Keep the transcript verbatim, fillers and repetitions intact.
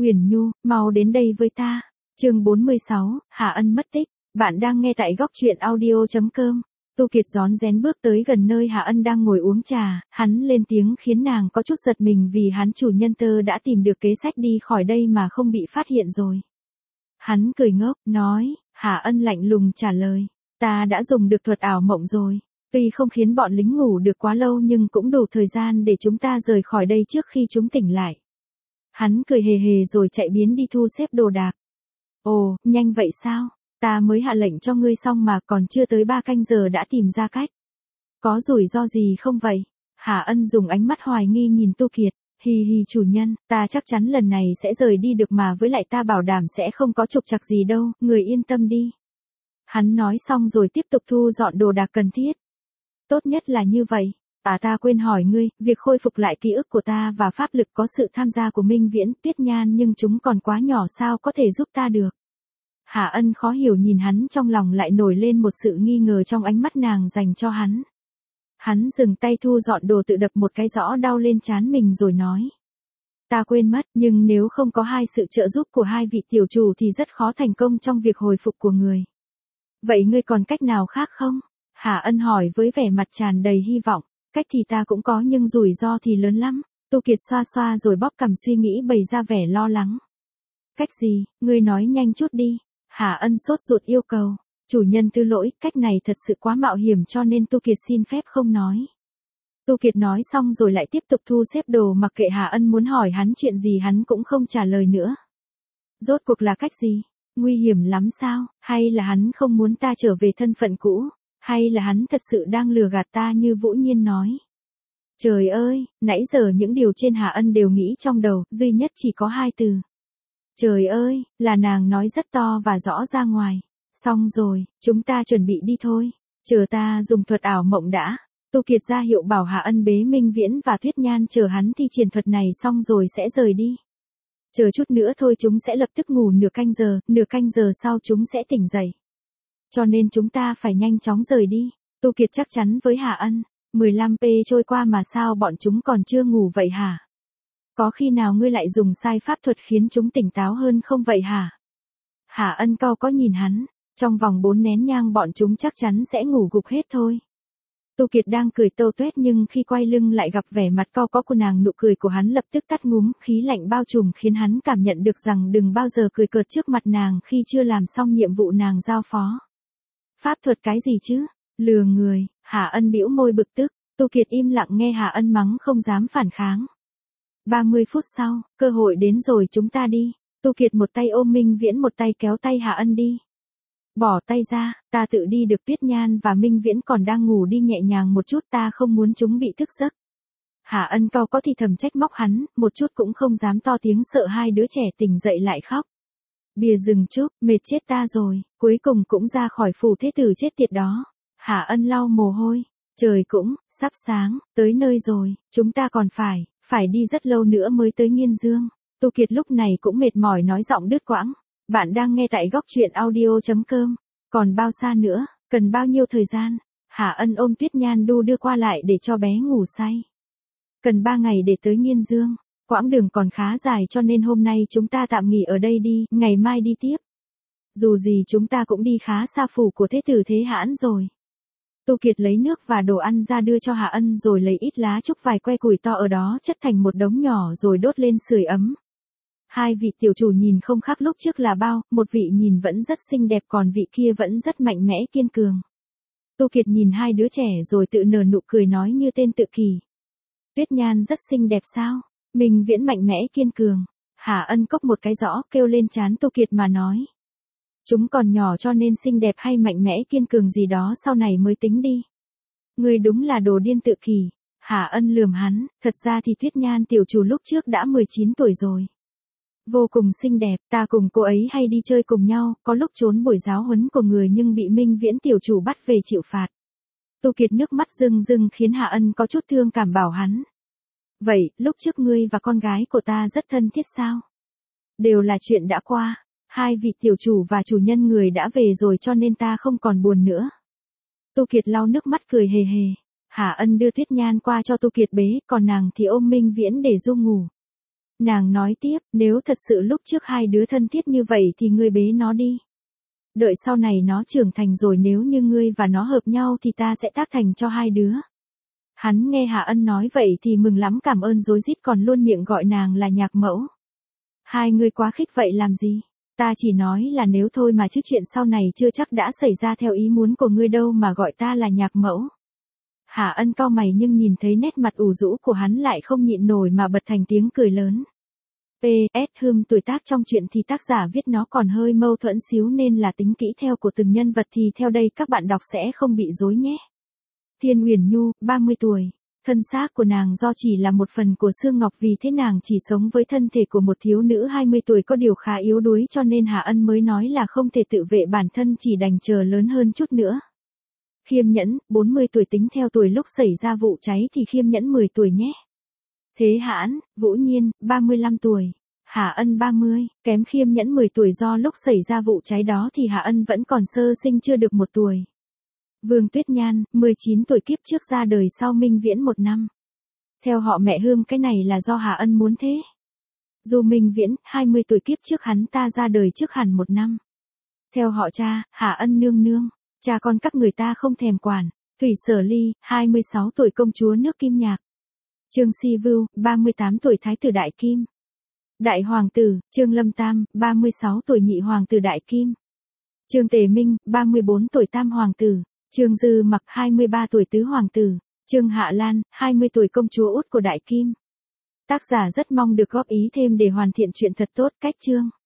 Uyển Nhu, mau đến đây với ta. Chương bốn mươi sáu, Hà Ân mất tích. Bạn đang nghe tại góc truyện audio chấm com. Tô Kiệt rón rén bước tới gần nơi Hà Ân đang ngồi uống trà, hắn lên tiếng khiến nàng có chút giật mình vì hắn chủ nhân tơ đã tìm được kế sách đi khỏi đây mà không bị phát hiện rồi. Hắn cười ngốc, nói, Hà Ân lạnh lùng trả lời, ta đã dùng được thuật ảo mộng rồi. Tuy không khiến bọn lính ngủ được quá lâu nhưng cũng đủ thời gian để chúng ta rời khỏi đây trước khi chúng tỉnh lại. Hắn cười hề hề rồi chạy biến đi thu xếp đồ đạc. Ồ, nhanh vậy sao? Ta mới hạ lệnh cho ngươi xong mà còn chưa tới ba canh giờ đã tìm ra cách. Có rủi ro gì không vậy? Hà Ân dùng ánh mắt hoài nghi nhìn Tô Kiệt. Hì hì chủ nhân, ta chắc chắn lần này sẽ rời đi được mà với lại ta bảo đảm sẽ không có trục trặc gì đâu, người yên tâm đi. Hắn nói xong rồi tiếp tục thu dọn đồ đạc cần thiết. Tốt nhất là như vậy. À ta quên hỏi ngươi, việc khôi phục lại ký ức của ta và pháp lực có sự tham gia của Minh Viễn, Tuyết Nhan nhưng chúng còn quá nhỏ sao có thể giúp ta được. Hà Ân khó hiểu nhìn hắn, trong lòng lại nổi lên một sự nghi ngờ trong ánh mắt nàng dành cho hắn. Hắn dừng tay thu dọn đồ tự đập một cái rõ đau lên trán mình rồi nói. Ta quên mất, nhưng nếu không có hai sự trợ giúp của hai vị tiểu chủ thì rất khó thành công trong việc hồi phục của người. Vậy ngươi còn cách nào khác không? Hà Ân hỏi với vẻ mặt tràn đầy hy vọng. Cách thì ta cũng có nhưng rủi ro thì lớn lắm. Tô Kiệt xoa xoa rồi bóp cằm suy nghĩ bày ra vẻ lo lắng. Cách gì, ngươi nói nhanh chút đi. Hà Ân sốt ruột yêu cầu. Chủ nhân thứ lỗi, cách này thật sự quá mạo hiểm cho nên Tô Kiệt xin phép không nói. Tô Kiệt nói xong rồi lại tiếp tục thu xếp đồ, mặc kệ Hà Ân muốn hỏi hắn chuyện gì hắn cũng không trả lời nữa. Rốt cuộc là cách gì? Nguy hiểm lắm sao? Hay là hắn không muốn ta trở về thân phận cũ? Hay là hắn thật sự đang lừa gạt ta như Vũ Nhiên nói? Trời ơi, nãy giờ những điều trên Hà Ân đều nghĩ trong đầu, duy nhất chỉ có hai từ. Trời ơi, là nàng nói rất to và rõ ra ngoài. Xong rồi, chúng ta chuẩn bị đi thôi. Chờ ta dùng thuật ảo mộng đã. Tô Kiệt ra hiệu bảo Hà Ân bế Minh Viễn và Tuyết Nhan chờ hắn thi triển thuật này xong rồi sẽ rời đi. Chờ chút nữa thôi chúng sẽ lập tức ngủ nửa canh giờ, nửa canh giờ sau chúng sẽ tỉnh dậy. Cho nên chúng ta phải nhanh chóng rời đi. Tô Kiệt chắc chắn với Hà Ân. mười lăm phút trôi qua mà sao bọn chúng còn chưa ngủ vậy hả? Có khi nào ngươi lại dùng sai pháp thuật khiến chúng tỉnh táo hơn không vậy hả? Hà Ân cau có nhìn hắn. Trong vòng bốn nén nhang bọn chúng chắc chắn sẽ ngủ gục hết thôi. Tô Kiệt đang cười tâu tuét nhưng khi quay lưng lại gặp vẻ mặt cau có của nàng, nụ cười của hắn lập tức tắt ngúm, khí lạnh bao trùm khiến hắn cảm nhận được rằng đừng bao giờ cười cợt trước mặt nàng khi chưa làm xong nhiệm vụ nàng giao phó. Pháp thuật cái gì chứ? Lừa người. Hà Ân bĩu môi bực tức. Tô Kiệt im lặng nghe Hà Ân mắng không dám phản kháng. ba mươi phút sau, cơ hội đến rồi, chúng ta đi. Tô Kiệt một tay ôm Minh Viễn một tay kéo tay Hà Ân đi. Bỏ tay ra, ta tự đi được. Tuyết Nhan và Minh Viễn còn đang ngủ, đi nhẹ nhàng một chút, ta không muốn chúng bị thức giấc. Hà Ân cau có thì thầm trách móc hắn, một chút cũng không dám to tiếng sợ hai đứa trẻ tỉnh dậy lại khóc. Bìa dừng chút, mệt chết ta rồi, cuối cùng cũng ra khỏi phủ thế tử chết tiệt đó. Hà Ân lau mồ hôi, trời cũng sắp sáng, tới nơi rồi, chúng ta còn phải, phải đi rất lâu nữa mới tới Nghiên Dương. Tô Kiệt lúc này cũng mệt mỏi nói giọng đứt quãng. Bạn đang nghe tại góc truyện audio chấm com. Còn bao xa nữa, cần bao nhiêu thời gian? Hà Ân ôm Tuyết Nhan đu đưa qua lại để cho bé ngủ say. Cần ba ngày để tới Nghiên Dương. Quãng đường còn khá dài cho nên hôm nay chúng ta tạm nghỉ ở đây đi, ngày mai đi tiếp. Dù gì chúng ta cũng đi khá xa phủ của thế tử Thế Hãn rồi. Tô Kiệt lấy nước và đồ ăn ra đưa cho Hà Ân rồi lấy ít lá trúc vài que củi to ở đó chất thành một đống nhỏ rồi đốt lên sưởi ấm. Hai vị tiểu chủ nhìn không khác lúc trước là bao, một vị nhìn vẫn rất xinh đẹp còn vị kia vẫn rất mạnh mẽ kiên cường. Tô Kiệt nhìn hai đứa trẻ rồi tự nở nụ cười nói như tên tự kỷ. Tuyết Nhan rất xinh đẹp sao? Minh Viễn mạnh mẽ kiên cường. Hà Ân cốc một cái rõ kêu lên trán Tô Kiệt mà nói. Chúng còn nhỏ cho nên xinh đẹp hay mạnh mẽ kiên cường gì đó sau này mới tính đi. Ngươi đúng là đồ điên tự kỷ. Hà Ân lườm hắn, thật ra thì Tuyết Nhan tiểu chủ lúc trước đã mười chín tuổi rồi. Vô cùng xinh đẹp, ta cùng cô ấy hay đi chơi cùng nhau, có lúc trốn buổi giáo huấn của người nhưng bị Minh Viễn tiểu chủ bắt về chịu phạt. Tô Kiệt nước mắt rưng rưng khiến Hà Ân có chút thương cảm bảo hắn. Vậy, lúc trước ngươi và con gái của ta rất thân thiết sao? Đều là chuyện đã qua, hai vị tiểu chủ và chủ nhân người đã về rồi cho nên ta không còn buồn nữa. Tô Kiệt lau nước mắt cười hề hề. Hà Ân đưa Tuyết Nhan qua cho Tô Kiệt bế, còn nàng thì ôm Minh Viễn để du ngủ. Nàng nói tiếp, nếu thật sự lúc trước hai đứa thân thiết như vậy thì ngươi bế nó đi. Đợi sau này nó trưởng thành rồi nếu như ngươi và nó hợp nhau thì ta sẽ tác thành cho hai đứa. Hắn nghe Hạ Ân nói vậy thì mừng lắm cảm ơn rối rít còn luôn miệng gọi nàng là nhạc mẫu. Hai người quá khích vậy làm gì? Ta chỉ nói là nếu thôi mà chứ chuyện sau này chưa chắc đã xảy ra theo ý muốn của ngươi đâu mà gọi ta là nhạc mẫu. Hạ Ân cau mày nhưng nhìn thấy nét mặt ủ rũ của hắn lại không nhịn nổi mà bật thành tiếng cười lớn. pê ét Hươm tuổi tác trong chuyện thì tác giả viết nó còn hơi mâu thuẫn xíu nên là tính kỹ theo của từng nhân vật thì theo đây các bạn đọc sẽ không bị rối nhé. Thiên Uyển Nhu, ba mươi tuổi. Thân xác của nàng do chỉ là một phần của xương ngọc vì thế nàng chỉ sống với thân thể của một thiếu nữ hai mươi tuổi có điều khá yếu đuối cho nên Hạ Ân mới nói là không thể tự vệ bản thân chỉ đành chờ lớn hơn chút nữa. Khiêm Nhẫn, bốn mươi tuổi tính theo tuổi lúc xảy ra vụ cháy thì Khiêm Nhẫn mười tuổi nhé. Thế Hãn, Vũ Nhiên, ba mươi lăm tuổi. Hạ Ân ba mươi, kém Khiêm Nhẫn mười tuổi do lúc xảy ra vụ cháy đó thì Hạ Ân vẫn còn sơ sinh chưa được một tuổi. Vương Tuyết Nhan, mười chín tuổi kiếp trước ra đời sau Minh Viễn một năm. Theo họ mẹ Hươm cái này là do Hạ Ân muốn thế. Dù Minh Viễn, hai mươi tuổi kiếp trước hắn ta ra đời trước hẳn một năm. Theo họ cha, Hạ Ân nương nương, cha con các người ta không thèm quản. Thủy Sở Ly, hai mươi sáu tuổi công chúa nước Kim Nhạc. Trương Si Vưu, ba mươi tám tuổi thái tử Đại Kim. Đại hoàng tử, Trương Lâm Tam, ba mươi sáu tuổi nhị hoàng tử Đại Kim. Trương Tề Minh, ba mươi bốn tuổi tam hoàng tử. Trương Dư Mặc, hai mươi ba tuổi tứ hoàng tử. Trương Hạ Lan, hai mươi tuổi công chúa út của Đại Kim. Tác giả rất mong được góp ý thêm để hoàn thiện chuyện thật tốt cách chương.